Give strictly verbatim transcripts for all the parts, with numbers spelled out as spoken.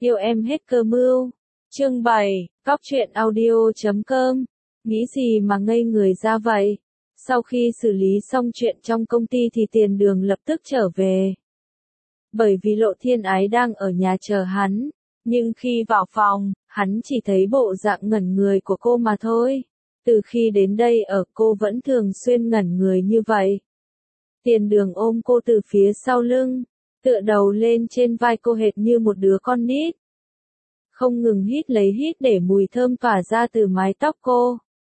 Yêu em hết cơ mưu. Chương bảy, cóc truyện audio chấm com. Nghĩ gì mà ngây người ra vậy? Sau khi xử lý xong chuyện trong công ty thì Tiền Đường lập tức trở về. Bởi vì Lộ Thiên Ái đang ở nhà chờ hắn, nhưng khi vào phòng, hắn chỉ thấy bộ dạng ngẩn người của cô mà thôi. Từ khi đến đây ở cô vẫn thường xuyên ngẩn người như vậy. Tiền Đường ôm cô từ phía sau lưng, tựa đầu lên trên vai cô hệt như một đứa con nít. Không ngừng hít lấy hít để mùi thơm tỏa ra từ mái tóc cô.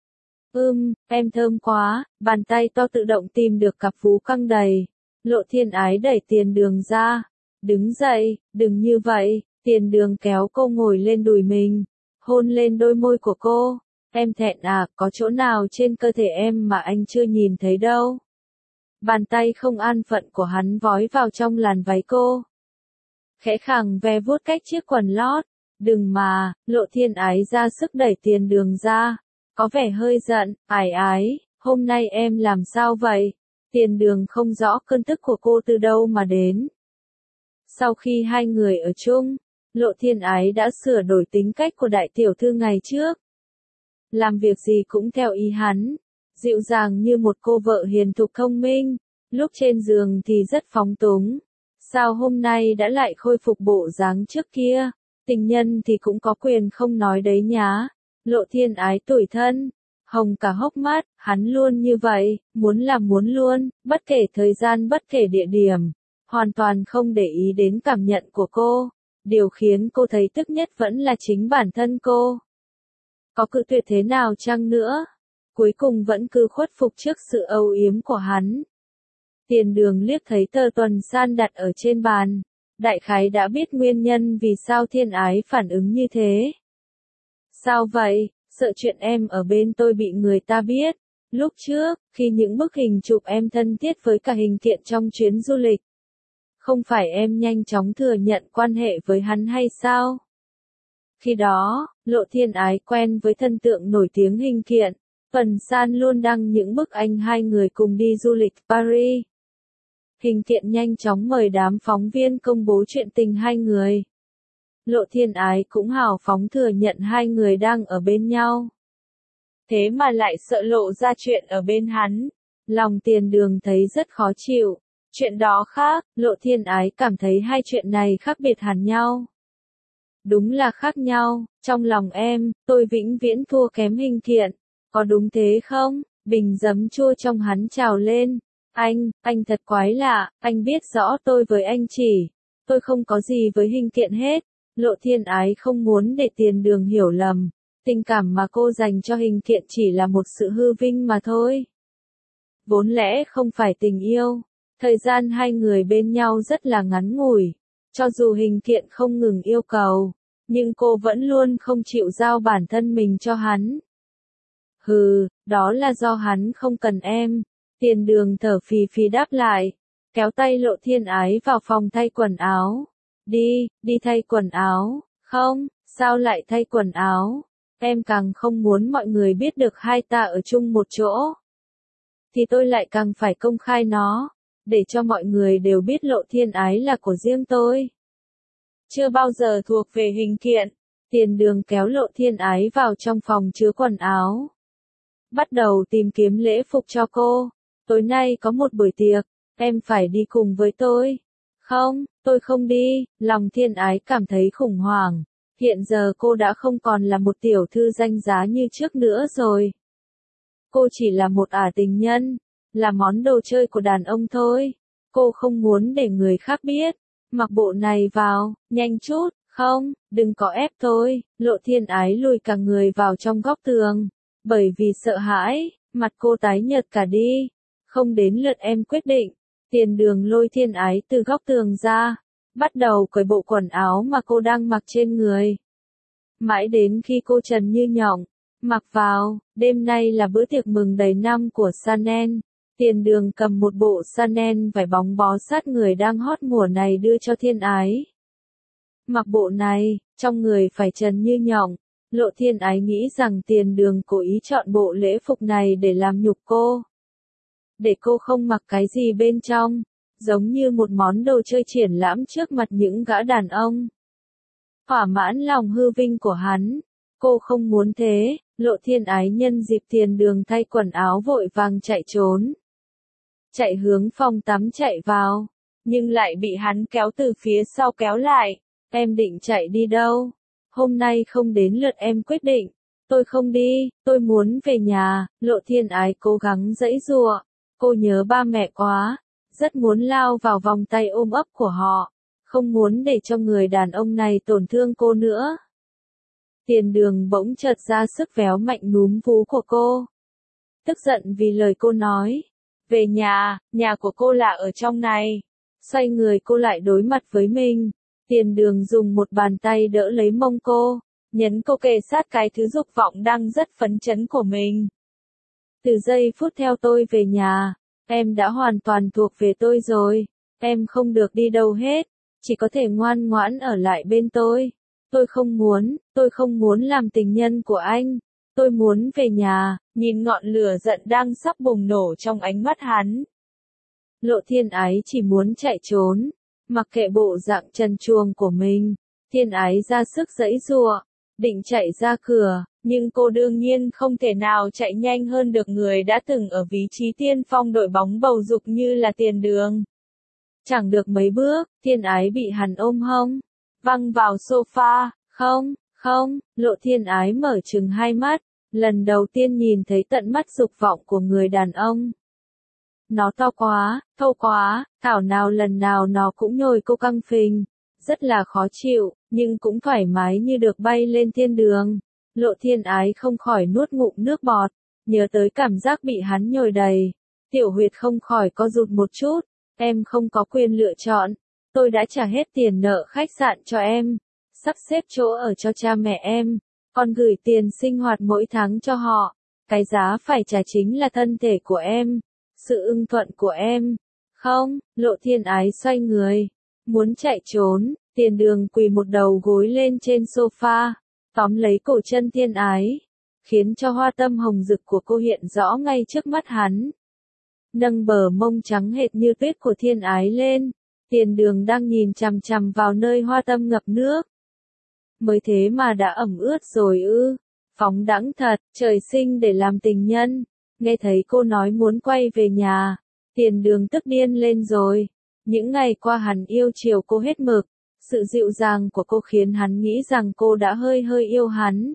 Ưm, em thơm quá, bàn tay to tự động tìm được cặp vú căng đầy. Lộ Thiên Ái đẩy Tiền Đường ra. Đứng dậy, đừng như vậy. Tiền Đường kéo cô ngồi lên đùi mình, hôn lên đôi môi của cô. Em thẹn à, có chỗ nào trên cơ thể em mà anh chưa nhìn thấy đâu. Bàn tay không an phận của hắn vói vào trong làn váy cô. Khẽ khàng ve vuốt cách chiếc quần lót. Đừng mà, Lộ Thiên Ái ra sức đẩy Tiền Đường ra. Có vẻ hơi giận, ái ái, hôm nay em làm sao vậy? Tiền Đường không rõ cơn tức của cô từ đâu mà đến. Sau khi hai người ở chung, Lộ Thiên Ái đã sửa đổi tính cách của đại tiểu thư ngày trước. Làm việc gì cũng theo ý hắn, dịu dàng như một cô vợ hiền thục thông minh, lúc trên giường thì rất phóng túng. Sao hôm nay đã lại khôi phục bộ dáng trước kia? Tình nhân thì cũng có quyền không nói đấy nhá. Lộ Thiên Ái tủi thân, hồng cả hốc mắt, hắn luôn như vậy, muốn làm muốn luôn, bất kể thời gian bất kể địa điểm, hoàn toàn không để ý đến cảm nhận của cô. Điều khiến cô thấy tức nhất vẫn là chính bản thân cô. Có cự tuyệt thế nào chăng nữa, cuối cùng vẫn cứ khuất phục trước sự âu yếm của hắn. Tiền Đường liếc thấy tờ tuần san đặt ở trên bàn, đại khái đã biết nguyên nhân vì sao Thiên Ái phản ứng như thế. Sao vậy, sợ chuyện em ở bên tôi bị người ta biết. Lúc trước, khi những bức hình chụp em thân thiết với cả hình kiện trong chuyến du lịch, không phải em nhanh chóng thừa nhận quan hệ với hắn hay sao? Khi đó, Lộ Thiên Ái quen với thần tượng nổi tiếng hình kiện, Tuần San luôn đăng những bức ảnh hai người cùng đi du lịch Paris. Hình kiện nhanh chóng mời đám phóng viên công bố chuyện tình hai người. Lộ Thiên Ái cũng hào phóng thừa nhận hai người đang ở bên nhau. Thế mà lại sợ lộ ra chuyện ở bên hắn. Lòng Tiền Đường thấy rất khó chịu. Chuyện đó khác, Lộ Thiên Ái cảm thấy hai chuyện này khác biệt hẳn nhau. Đúng là khác nhau, trong lòng em, tôi vĩnh viễn thua kém hình kiện. Có đúng thế không? Bình giấm chua trong hắn trào lên. Anh, anh thật quái lạ, anh biết rõ tôi với anh chỉ. Tôi không có gì với hình kiện hết. Lộ Thiên Ái không muốn để Tiền Đường hiểu lầm. Tình cảm mà cô dành cho hình kiện chỉ là một sự hư vinh mà thôi. Vốn lẽ không phải tình yêu. Thời gian hai người bên nhau rất là ngắn ngủi. Cho dù hình kiện không ngừng yêu cầu, nhưng cô vẫn luôn không chịu giao bản thân mình cho hắn. Hừ, đó là do hắn không cần em. Tiền Đường thở phì phì đáp lại, kéo tay Lộ Thiên Ái vào phòng thay quần áo. Đi, đi thay quần áo. Không, sao lại thay quần áo? Em càng không muốn mọi người biết được hai ta ở chung một chỗ. Thì tôi lại càng phải công khai nó, để cho mọi người đều biết Lộ Thiên Ái là của riêng tôi. Chưa bao giờ thuộc về hình kiện. Tiền Đường kéo Lộ Thiên Ái vào trong phòng chứa quần áo. Bắt đầu tìm kiếm lễ phục cho cô. Tối nay có một buổi tiệc, em phải đi cùng với tôi. Không, tôi không đi. Lòng Thiên Ái cảm thấy khủng hoảng. Hiện giờ cô đã không còn là một tiểu thư danh giá như trước nữa rồi. Cô chỉ là một ả tình nhân, là món đồ chơi của đàn ông thôi. Cô không muốn để người khác biết. Mặc bộ này vào, nhanh chút, không, đừng có ép tôi. Lộ Thiên Ái lùi cả người vào trong góc tường. Bởi vì sợ hãi, mặt cô tái nhợt cả đi. Không đến lượt em quyết định. Tiền Đường lôi Thiên Ái từ góc tường ra, bắt đầu cởi bộ quần áo mà cô đang mặc trên người. Mãi đến khi cô trần như nhộng, mặc vào, đêm nay là bữa tiệc mừng đầy năm của Chanel. Tiền Đường cầm một bộ Chanel vải bóng bó sát người đang hot mùa này đưa cho Thiên Ái. Mặc bộ này, trong người phải trần như nhộng. Lộ Thiên Ái nghĩ rằng Tiền Đường cố ý chọn bộ lễ phục này để làm nhục cô. Để cô không mặc cái gì bên trong, giống như một món đồ chơi triển lãm trước mặt những gã đàn ông. thỏa mãn lòng hư vinh của hắn. Cô không muốn thế, Lộ Thiên Ái nhân dịp Tiền Đường thay quần áo vội vàng chạy trốn. Chạy hướng phòng tắm chạy vào, nhưng lại bị hắn kéo từ phía sau kéo lại. Em định chạy đi đâu? Hôm nay không đến lượt em quyết định. Tôi không đi, tôi muốn về nhà. Lộ Thiên Ái cố gắng giãy giụa. Cô nhớ ba mẹ quá, rất muốn lao vào vòng tay ôm ấp của họ, không muốn để cho người đàn ông này tổn thương cô nữa. Tiền Đường bỗng chợt ra sức véo mạnh núm vú của cô. Tức giận vì lời cô nói. Về nhà, nhà của cô là ở trong này. Xoay người cô lại đối mặt với mình. Tiền Đường dùng một bàn tay đỡ lấy mông cô, nhấn cô kề sát cái thứ dục vọng đang rất phấn chấn của mình. Từ giây phút theo tôi về nhà, em đã hoàn toàn thuộc về tôi rồi. Em không được đi đâu hết, chỉ có thể ngoan ngoãn ở lại bên tôi. Tôi không muốn, tôi không muốn làm tình nhân của anh. Tôi muốn về nhà. Nhìn ngọn lửa giận đang sắp bùng nổ trong ánh mắt hắn. Lộ Thiên Ái chỉ muốn chạy trốn, mặc kệ bộ dạng trần truồng của mình. Thiên Ái ra sức giãy giụa, định chạy ra cửa, nhưng cô đương nhiên không thể nào chạy nhanh hơn được người đã từng ở vị trí tiên phong đội bóng bầu dục như là Tiền Đường. Chẳng được mấy bước, Thiên Ái bị hắn ôm hông, văng vào sofa. Không, không, Lộ Thiên Ái mở trừng hai mắt, lần đầu tiên nhìn thấy tận mắt dục vọng của người đàn ông. Nó to quá, thô quá, thảo nào lần nào nó cũng nhồi cô căng phình, rất là khó chịu, nhưng cũng thoải mái như được bay lên thiên đường. Lộ Thiên Ái không khỏi nuốt ngụm nước bọt, nhớ tới cảm giác bị hắn nhồi đầy. Tiểu huyệt không khỏi co rụt một chút, em không có quyền lựa chọn, tôi đã trả hết tiền nợ khách sạn cho em, sắp xếp chỗ ở cho cha mẹ em, còn gửi tiền sinh hoạt mỗi tháng cho họ. Cái giá phải trả chính là thân thể của em, sự ưng thuận của em. Không, Lộ Thiên Ái xoay người, muốn chạy trốn. Tiền Đường quỳ một đầu gối lên trên sofa, tóm lấy cổ chân Thiên Ái, khiến cho hoa tâm hồng rực của cô hiện rõ ngay trước mắt hắn. Nâng bờ mông trắng hệt như tuyết của Thiên Ái lên, Tiền Đường đang nhìn chằm chằm vào nơi hoa tâm ngập nước. Mới thế mà đã ẩm ướt rồi ư, phóng đãng thật, trời sinh để làm tình nhân. Nghe thấy cô nói muốn quay về nhà, Tiền Đường tức điên lên rồi. Những ngày qua hắn yêu chiều cô hết mực, sự dịu dàng của cô khiến hắn nghĩ rằng cô đã hơi hơi yêu hắn.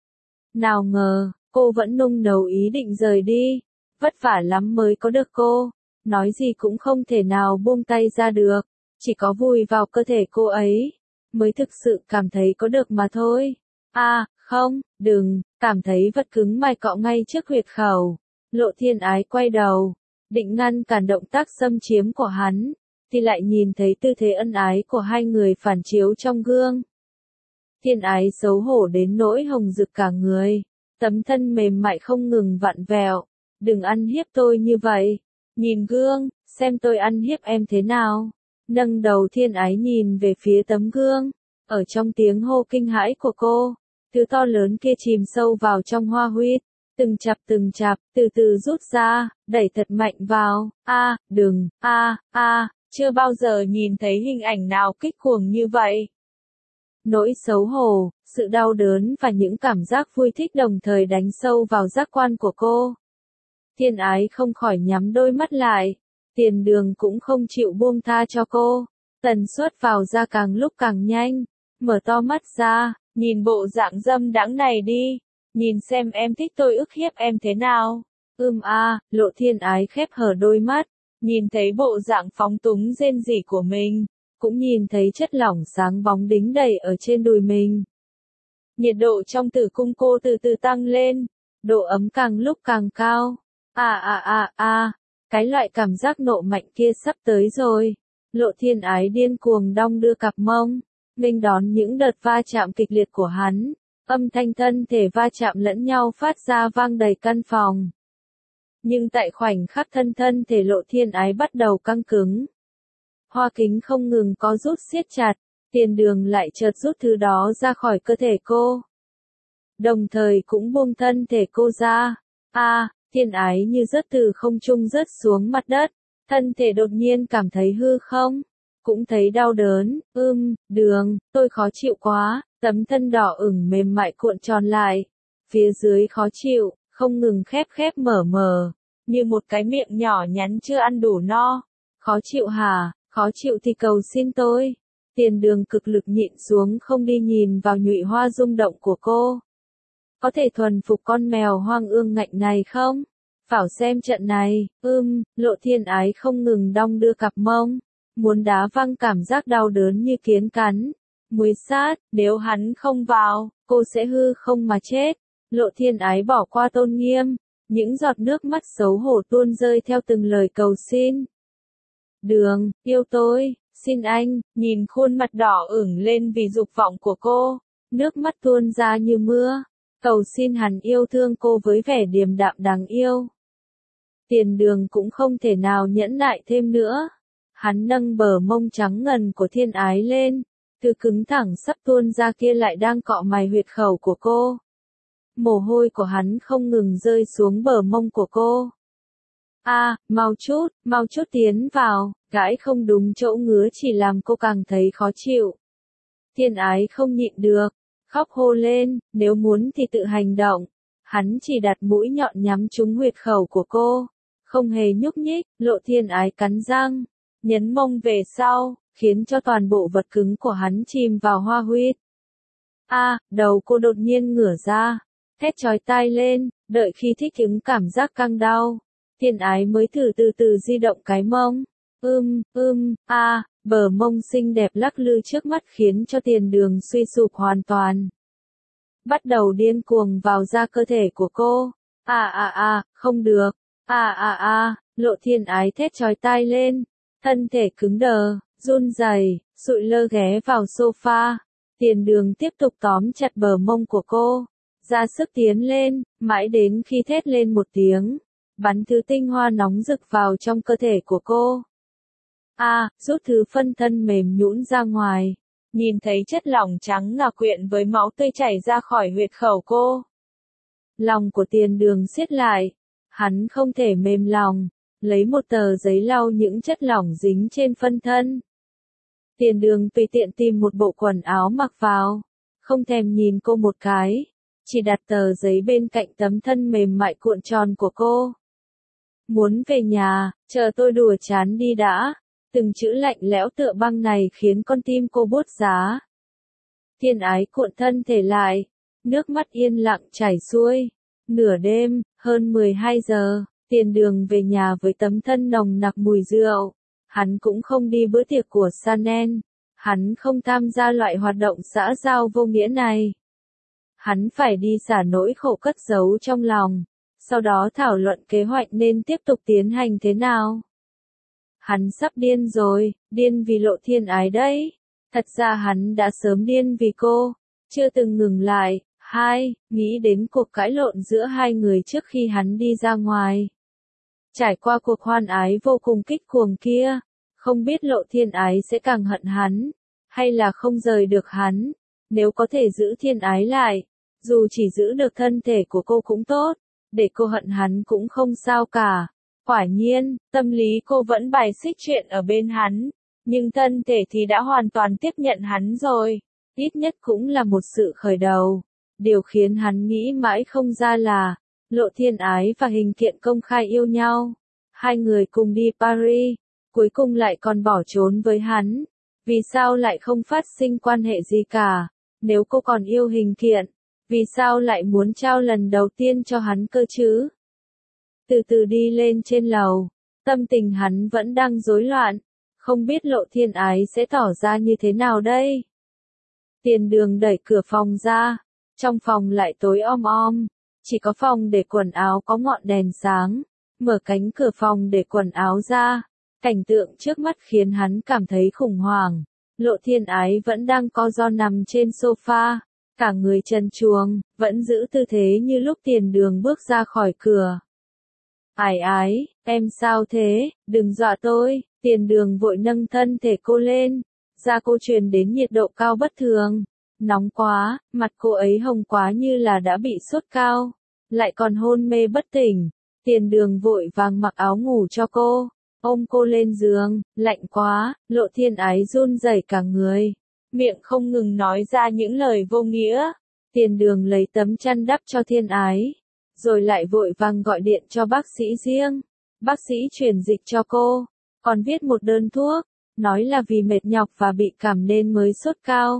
Nào ngờ, cô vẫn nung nấu ý định rời đi, vất vả lắm mới có được cô, nói gì cũng không thể nào buông tay ra được, chỉ có vùi vào cơ thể cô ấy, mới thực sự cảm thấy có được mà thôi. À, không, đừng, cảm thấy vật cứng mài cọ ngay trước huyệt khẩu. Lộ Thiên Ái quay đầu, định ngăn cản động tác xâm chiếm của hắn, thì lại nhìn thấy tư thế ân ái của hai người phản chiếu trong gương. Thiên Ái xấu hổ đến nỗi hồng rực cả người, tấm thân mềm mại không ngừng vặn vẹo. Đừng ăn hiếp tôi như vậy, nhìn gương, xem tôi ăn hiếp em thế nào. Nâng đầu Thiên Ái nhìn về phía tấm gương, ở trong tiếng hô kinh hãi của cô, thứ to lớn kia chìm sâu vào trong hoa huyết, từng chập từng chập, từ từ rút ra, đẩy thật mạnh vào. A, đừng, a, a, chưa bao giờ nhìn thấy hình ảnh nào kích cuồng như vậy. Nỗi xấu hổ, sự đau đớn và những cảm giác vui thích đồng thời đánh sâu vào giác quan của cô. Thiên Ái không khỏi nhắm đôi mắt lại, Tiền Đường cũng không chịu buông tha cho cô, tần suất vào ra càng lúc càng nhanh, mở to mắt ra, nhìn bộ dạng dâm đãng này đi, nhìn xem em thích tôi ức hiếp em thế nào. Ưm a, Lộ Thiên Ái khép hờ đôi mắt, nhìn thấy bộ dạng phóng túng rên rỉ của mình, cũng nhìn thấy chất lỏng sáng bóng đính đầy ở trên đùi mình. Nhiệt độ trong tử cung cô từ từ tăng lên, độ ấm càng lúc càng cao. À à à à, cái loại cảm giác nộ mạnh kia sắp tới rồi. Lộ Thiên Ái điên cuồng đong đưa cặp mông, nghênh đón những đợt va chạm kịch liệt của hắn, âm thanh thân thể va chạm lẫn nhau phát ra vang đầy căn phòng. Nhưng tại khoảnh khắc thân thân thể Lộ Thiên Ái bắt đầu căng cứng, hoa kính không ngừng có rút siết chặt, Tiền Đường lại chợt rút thứ đó ra khỏi cơ thể cô, đồng thời cũng buông thân thể cô ra. A, Thiên Ái như rớt từ không trung rớt xuống mặt đất, thân thể đột nhiên cảm thấy hư không, cũng thấy đau đớn, ưm, đường, tôi khó chịu quá, tấm thân đỏ ửng mềm mại cuộn tròn lại. Phía dưới khó chịu, không ngừng khép khép mở mở, như một cái miệng nhỏ nhắn chưa ăn đủ no. Khó chịu hả, khó chịu thì cầu xin tôi. Tiền đường cực lực nhịn xuống không đi nhìn vào nhụy hoa rung động của cô. Có thể thuần phục con mèo hoang ương ngạnh này không? Phảo xem trận này, ưm, Lộ Thiên Ái không ngừng đong đưa cặp mông, muốn đá văng cảm giác đau đớn như kiến cắn. Muối sát, nếu hắn không vào, cô sẽ hư không mà chết. Lộ Thiên Ái bỏ qua tôn nghiêm, những giọt nước mắt xấu hổ tuôn rơi theo từng lời cầu xin. Đường, yêu tôi, xin anh, nhìn khuôn mặt đỏ ửng lên vì dục vọng của cô, nước mắt tuôn ra như mưa, cầu xin hắn yêu thương cô với vẻ điềm đạm đáng yêu. Tiền đường cũng không thể nào nhẫn nại thêm nữa. Hắn nâng bờ mông trắng ngần của Thiên Ái lên, từ cứng thẳng sắp tuôn ra kia lại đang cọ mày huyệt khẩu của cô. Mồ hôi của hắn không ngừng rơi xuống bờ mông của cô. A, à, mau chút, mau chút tiến vào, gãi không đúng chỗ ngứa chỉ làm cô càng thấy khó chịu. Thiên Ái không nhịn được, khóc hô lên, nếu muốn thì tự hành động. Hắn chỉ đặt mũi nhọn nhắm trúng huyệt khẩu của cô, không hề nhúc nhích. Lộ Thiên Ái cắn răng, nhấn mông về sau, khiến cho toàn bộ vật cứng của hắn chìm vào hoa huyết. A, à, đầu cô đột nhiên ngửa ra, thét chói tai lên, đợi khi thích ứng cảm giác căng đau, Thiên Ái mới từ từ từ di động cái mông. Ưm, ưm, a, à, bờ mông xinh đẹp lắc lư trước mắt khiến cho tiền đường suy sụp hoàn toàn. Bắt đầu điên cuồng vào ra cơ thể của cô. À à à, không được. À à à, Lộ Thiên Ái thét chói tai lên, thân thể cứng đờ, run rẩy, sụi lơ ghé vào sofa. Tiền đường tiếp tục tóm chặt bờ mông của cô, ra sức tiến lên, mãi đến khi thét lên một tiếng, bắn thứ tinh hoa nóng rực vào trong cơ thể của cô. A, à, rút thứ phân thân mềm nhũn ra ngoài, nhìn thấy chất lỏng trắng ngà quyện với máu tươi chảy ra khỏi huyệt khẩu cô. Lòng của tiền đường siết lại, hắn không thể mềm lòng, lấy một tờ giấy lau những chất lỏng dính trên phân thân. Tiền đường tùy tiện tìm một bộ quần áo mặc vào, không thèm nhìn cô một cái, chỉ đặt tờ giấy bên cạnh tấm thân mềm mại cuộn tròn của cô. Muốn về nhà, chờ tôi đùa chán đi đã. Từng chữ lạnh lẽo tựa băng này khiến con tim cô buốt giá. Thiên Ái cuộn thân thể lại, nước mắt yên lặng chảy xuôi. Nửa đêm, hơn mười hai giờ, tiền đường về nhà với tấm thân nồng nặc mùi rượu. Hắn cũng không đi bữa tiệc của Chanel. Hắn không tham gia loại hoạt động xã giao vô nghĩa này. Hắn phải đi xả nỗi khổ cất giấu trong lòng, sau đó thảo luận kế hoạch nên tiếp tục tiến hành thế nào. Hắn sắp điên rồi, điên vì Lộ Thiên Ái đấy. Thật ra hắn đã sớm điên vì cô, chưa từng ngừng lại. Hai, nghĩ đến cuộc cãi lộn giữa hai người trước khi hắn đi ra ngoài. Trải qua cuộc hoan ái vô cùng kích cuồng kia, không biết Lộ Thiên Ái sẽ càng hận hắn, hay là không rời được hắn. Nếu có thể giữ Thiên Ái lại, dù chỉ giữ được thân thể của cô cũng tốt, để cô hận hắn cũng không sao cả. Quả nhiên, tâm lý cô vẫn bài xích chuyện ở bên hắn, nhưng thân thể thì đã hoàn toàn tiếp nhận hắn rồi, ít nhất cũng là một sự khởi đầu. Điều khiến hắn nghĩ mãi không ra là, Lộ Thiên Ái và Hình Kiện công khai yêu nhau. Hai người cùng đi Paris, cuối cùng lại còn bỏ trốn với hắn. Vì sao lại không phát sinh quan hệ gì cả? Nếu cô còn yêu Hình Kiện, vì sao lại muốn trao lần đầu tiên cho hắn cơ chứ? Từ từ đi lên trên lầu, tâm tình hắn vẫn đang rối loạn, không biết Lộ Thiên Ái sẽ tỏ ra như thế nào đây? Tiền đường đẩy cửa phòng ra, trong phòng lại tối om om, chỉ có phòng để quần áo có ngọn đèn sáng, mở cánh cửa phòng để quần áo ra, cảnh tượng trước mắt khiến hắn cảm thấy khủng hoảng. Lộ Thiên Ái vẫn đang co ro nằm trên sofa, cả người trần truồng, vẫn giữ tư thế như lúc tiền đường bước ra khỏi cửa. Ái ái, em sao thế, đừng dọa tôi. Tiền đường vội nâng thân thể cô lên, da cô truyền đến nhiệt độ cao bất thường, nóng quá, mặt cô ấy hồng quá như là đã bị sốt cao, lại còn hôn mê bất tỉnh. Tiền đường vội vàng mặc áo ngủ cho cô, ôm cô lên giường, lạnh quá, Lộ Thiên Ái run rẩy cả người, miệng không ngừng nói ra những lời vô nghĩa. Tiền Đường lấy tấm chăn đắp cho Thiên Ái, rồi lại vội vàng gọi điện cho bác sĩ riêng. Bác sĩ truyền dịch cho cô, còn viết một đơn thuốc, nói là vì mệt nhọc và bị cảm nên mới sốt cao.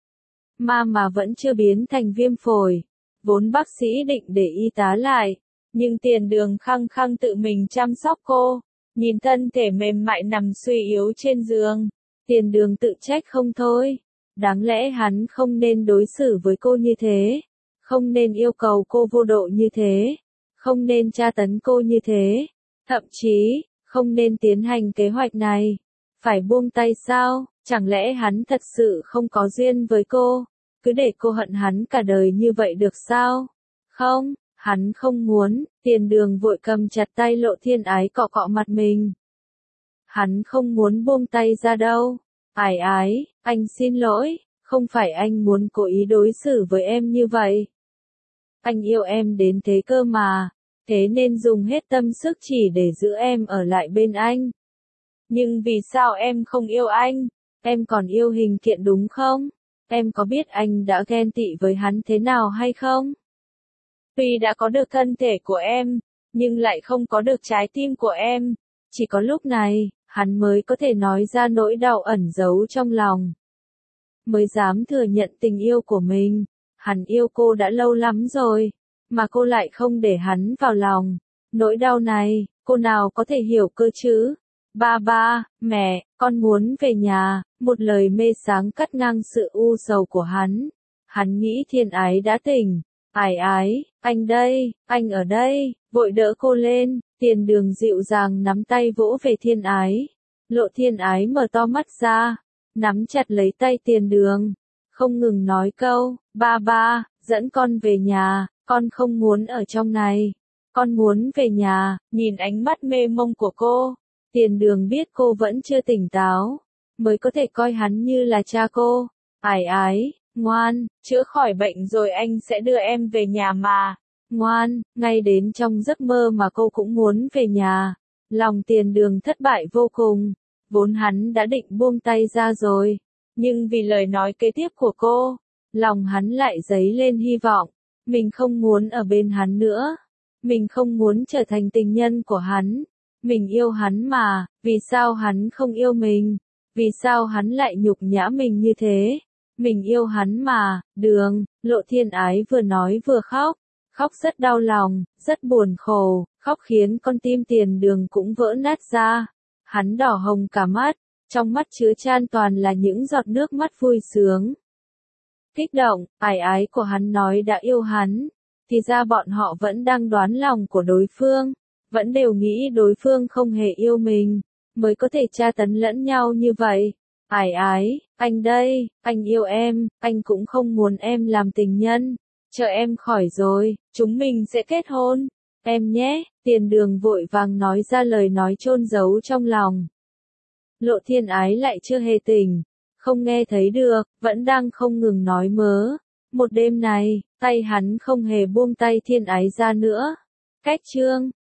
Mà mà vẫn chưa biến thành viêm phổi. Vốn bác sĩ định để y tá lại, nhưng Tiền Đường khăng khăng tự mình chăm sóc cô. Nhìn thân thể mềm mại nằm suy yếu trên giường, Tiền Đường tự trách không thôi. Đáng lẽ hắn không nên đối xử với cô như thế, không nên yêu cầu cô vô độ như thế, không nên tra tấn cô như thế, thậm chí, không nên tiến hành kế hoạch này. Phải buông tay sao? Chẳng lẽ hắn thật sự không có duyên với cô, cứ để cô hận hắn cả đời như vậy được sao? Không, hắn không muốn. Tiền Đường vội cầm chặt tay Lộ Thiên Ái cọ cọ mặt mình. Hắn không muốn buông tay ra đâu. Ái ái, anh xin lỗi, không phải anh muốn cố ý đối xử với em như vậy. Anh yêu em đến thế cơ mà, thế nên dùng hết tâm sức chỉ để giữ em ở lại bên anh. Nhưng vì sao em không yêu anh? Em còn yêu Hình Kiện đúng không? Em có biết anh đã ghen tị với hắn thế nào hay không? Tuy đã có được thân thể của em, nhưng lại không có được trái tim của em. Chỉ có lúc này, hắn mới có thể nói ra nỗi đau ẩn giấu trong lòng. Mới dám thừa nhận tình yêu của mình. Hắn yêu cô đã lâu lắm rồi, mà cô lại không để hắn vào lòng. Nỗi đau này, cô nào có thể hiểu cơ chứ? Ba ba, mẹ, con muốn về nhà. Một lời mê sáng cắt ngang sự u sầu của hắn. Hắn nghĩ Thiên Ái đã tỉnh. Ái ái, anh đây, anh ở đây, vội đỡ cô lên. Tiền Đường dịu dàng nắm tay vỗ về Thiên Ái. Lộ Thiên Ái mở to mắt ra, nắm chặt lấy tay Tiền Đường, không ngừng nói câu, ba ba, dẫn con về nhà, con không muốn ở trong này, con muốn về nhà. Nhìn ánh mắt mê mông của cô, Tiền Đường biết cô vẫn chưa tỉnh táo, mới có thể coi hắn như là cha cô. Ái ái, ngoan, chữa khỏi bệnh rồi anh sẽ đưa em về nhà mà. Ngoan, ngay đến trong giấc mơ mà cô cũng muốn về nhà. Lòng Tiền Đường thất bại vô cùng, vốn hắn đã định buông tay ra rồi, nhưng vì lời nói kế tiếp của cô, lòng hắn lại dấy lên hy vọng. Mình không muốn ở bên hắn nữa, mình không muốn trở thành tình nhân của hắn. Mình yêu hắn mà, vì sao hắn không yêu mình? Vì sao hắn lại nhục nhã mình như thế? Mình yêu hắn mà. Đường, Lộ Thiên Ái vừa nói vừa khóc, khóc rất đau lòng, rất buồn khổ, khóc khiến con tim Tiền Đường cũng vỡ nát ra. Hắn đỏ hồng cả mắt, trong mắt chứa chan toàn là những giọt nước mắt vui sướng. Kích động, ái ái của hắn nói đã yêu hắn, thì ra bọn họ vẫn đang đoán lòng của đối phương, vẫn đều nghĩ đối phương không hề yêu mình, mới có thể tra tấn lẫn nhau như vậy. Ái ái, anh đây, anh yêu em, anh cũng không muốn em làm tình nhân, chờ em khỏi rồi, chúng mình sẽ kết hôn, em nhé. Tiền Đường vội vàng nói ra lời nói chôn giấu trong lòng. Lộ Thiên Ái lại chưa hề tỉnh, không nghe thấy được, vẫn đang không ngừng nói mớ. Một đêm này, tay hắn không hề buông tay Thiên Ái ra nữa. Cách chương